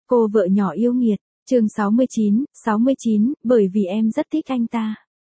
Cô vợ nhỏ yêu nghiệt, chương 69, bởi vì em rất thích anh ta.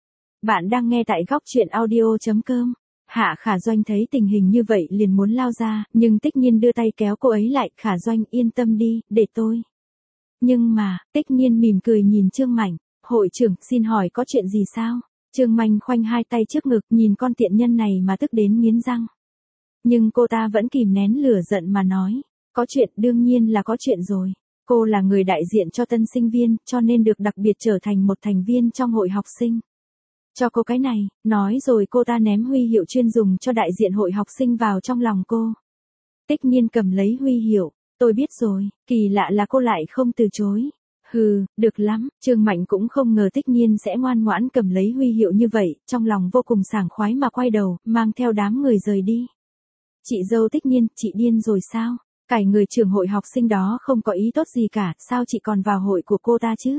Bạn đang nghe tại góc truyện audio.com. Hạ Khả Doanh thấy tình hình như vậy liền muốn lao ra, nhưng Tích Nhiên đưa tay kéo cô ấy lại. Khả Doanh yên tâm đi, để tôi. Nhưng mà, Tích Nhiên mỉm cười nhìn Trương Mạnh. Hội trưởng, xin hỏi có chuyện gì sao? Trương Mạnh khoanh hai tay trước ngực nhìn con tiện nhân này mà tức đến nghiến răng. Nhưng cô ta vẫn kìm nén lửa giận mà nói. Có chuyện, đương nhiên là có chuyện rồi. Cô là người đại diện cho tân sinh viên, cho nên được đặc biệt trở thành một thành viên trong hội học sinh. Cho cô cái này, nói rồi cô ta ném huy hiệu chuyên dùng cho đại diện hội học sinh vào trong lòng cô. Tích Nhiên cầm lấy huy hiệu, tôi biết rồi, kỳ lạ là cô lại không từ chối. Hừ, được lắm, Trương Mạnh cũng không ngờ Tích Nhiên sẽ ngoan ngoãn cầm lấy huy hiệu như vậy, trong lòng vô cùng sảng khoái mà quay đầu, mang theo đám người rời đi. Chị dâu Tích Nhiên, chị điên rồi sao? Cái người trưởng hội học sinh đó không có ý tốt gì cả, sao chị còn vào hội của cô ta chứ?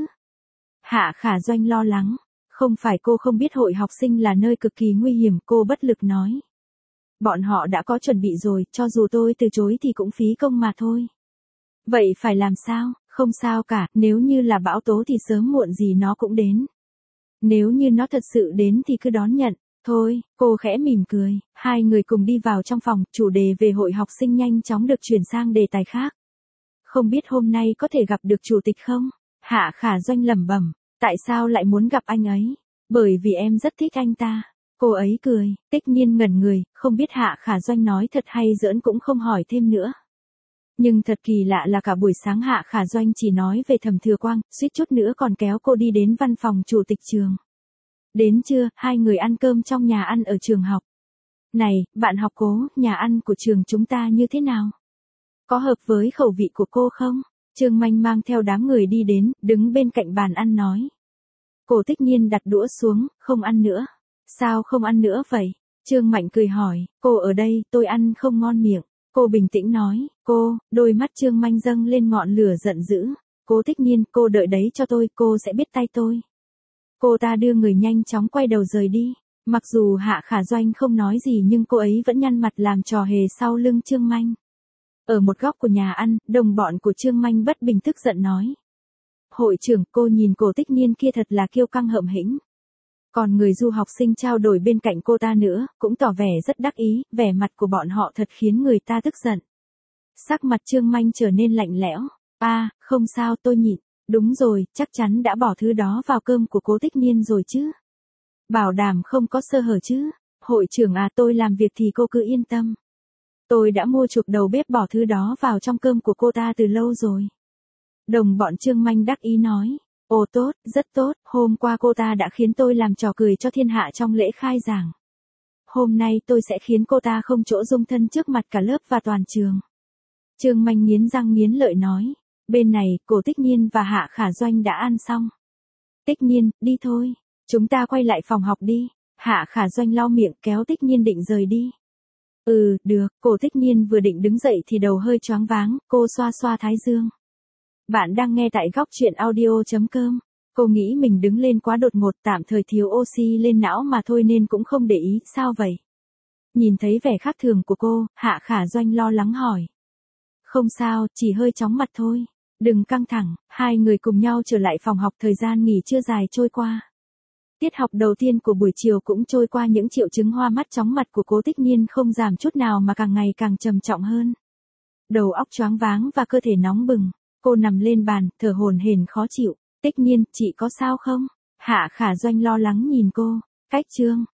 Hạ Khả Doanh lo lắng. Không phải cô không biết hội học sinh là nơi cực kỳ nguy hiểm, cô bất lực nói. Bọn họ đã có chuẩn bị rồi, cho dù tôi từ chối thì cũng phí công mà thôi. Vậy phải làm sao? Không sao cả, nếu như là bão tố thì sớm muộn gì nó cũng đến. Nếu như nó thật sự đến thì cứ đón nhận. Thôi, cô khẽ mỉm cười, hai người cùng đi vào trong phòng, chủ đề về hội học sinh nhanh chóng được chuyển sang đề tài khác. Không biết hôm nay có thể gặp được chủ tịch không? Hạ Khả Doanh lẩm bẩm, tại sao lại muốn gặp anh ấy? Bởi vì em rất thích anh ta. Cô ấy cười, Tích Nhiên ngẩn người, không biết Hạ Khả Doanh nói thật hay giỡn cũng không hỏi thêm nữa. Nhưng thật kỳ lạ là cả buổi sáng Hạ Khả Doanh chỉ nói về Thẩm Thừa Quang, suýt chút nữa còn kéo cô đi đến văn phòng chủ tịch trường. Đến trưa, hai người ăn cơm trong nhà ăn ở trường học. Này, bạn học Cố, nhà ăn của trường chúng ta như thế nào? Có hợp với khẩu vị của cô không? Trương Mạnh mang theo đám người đi đến, đứng bên cạnh bàn ăn nói. Cô Tích Nhiên đặt đũa xuống, không ăn nữa. Sao không ăn nữa vậy? Trương Mạnh cười hỏi, cô ở đây, tôi ăn không ngon miệng. Cô bình tĩnh nói, đôi mắt Trương Mạnh dâng lên ngọn lửa giận dữ. Cô Tích Nhiên, cô đợi đấy cho tôi, cô sẽ biết tay tôi. Cô ta đưa người nhanh chóng quay đầu rời đi. Mặc dù Hạ Khả Doanh không nói gì nhưng cô ấy vẫn nhăn mặt làm trò hề sau lưng Trương Mạnh. Ở một góc của nhà ăn, đồng bọn của Trương Mạnh bất bình tức giận nói. Hội trưởng, cô nhìn cô Tích Nhiên kia thật là kiêu căng hậm hĩnh. Còn người du học sinh trao đổi bên cạnh cô ta nữa, cũng tỏ vẻ rất đắc ý, vẻ mặt của bọn họ thật khiến người ta tức giận. Sắc mặt Trương Mạnh trở nên lạnh lẽo. Không sao tôi nhịn. Đúng rồi, chắc chắn đã bỏ thứ đó vào cơm của cô Tích Nhiên rồi chứ. Bảo đảm không có sơ hở chứ. Hội trưởng tôi làm việc thì cô cứ yên tâm. Tôi đã mua chuộc đầu bếp bỏ thứ đó vào trong cơm của cô ta từ lâu rồi. Đồng bọn Trương Mạnh đắc ý nói. Ồ tốt, rất tốt, hôm qua cô ta đã khiến tôi làm trò cười cho thiên hạ trong lễ khai giảng. Hôm nay tôi sẽ khiến cô ta không chỗ dung thân trước mặt cả lớp và toàn trường. Trương Mạnh nghiến răng nghiến lợi nói. Bên này, cô Tích Nhiên và Hạ Khả Doanh đã ăn xong. Tích Nhiên, đi thôi. Chúng ta quay lại phòng học đi. Hạ Khả Doanh lau miệng kéo Tích Nhiên định rời đi. Được, cô Tích Nhiên vừa định đứng dậy thì đầu hơi choáng váng, cô xoa xoa thái dương. Bạn đang nghe tại góc truyện audio.com. Cô nghĩ mình đứng lên quá đột ngột, tạm thời thiếu oxy lên não mà thôi nên cũng không để ý, sao vậy? Nhìn thấy vẻ khác thường của cô, Hạ Khả Doanh lo lắng hỏi. Không sao, chỉ hơi chóng mặt thôi. Đừng căng thẳng, hai người cùng nhau trở lại phòng học, thời gian nghỉ trưa dài trôi qua. Tiết học đầu tiên của buổi chiều cũng trôi qua, những triệu chứng hoa mắt chóng mặt của cô Tích Nhiên không giảm chút nào mà càng ngày càng trầm trọng hơn. Đầu óc choáng váng và cơ thể nóng bừng. Cô nằm lên bàn, thở hổn hển khó chịu. Tích Nhiên, chị có sao không? Hạ Khả Doanh lo lắng nhìn cô. Cách Trương